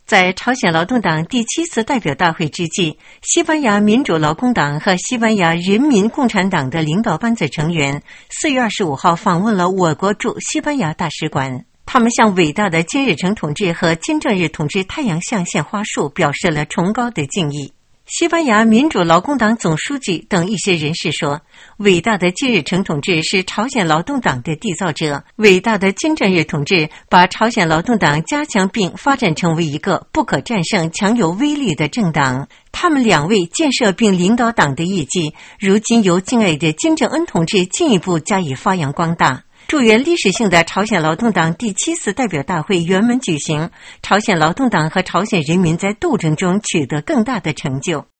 在朝鲜劳动党第7次代表大会之际，西班牙民主劳工党和西班牙人民共产党的领导班子成员4月25号访问了我国驻西班牙大使馆。他们向伟大的金日成同志和金正日同志太阳象献花束，表示了崇高的敬意。西班牙民主劳工党总书记等一些人士说，伟大的金日成同志是朝鲜劳动党的缔造者，伟大的金正日同志把朝鲜劳动党加强并发展成为一个不可战胜、强有威力的政党。他们两位建设并领导党的业绩，如今由敬爱的金正恩同志进一步加以发扬光大。祝愿历史性的朝鲜劳动党第7次代表大会圆满举行，朝鲜劳动党和朝鲜人民在斗争中取得更大的成就。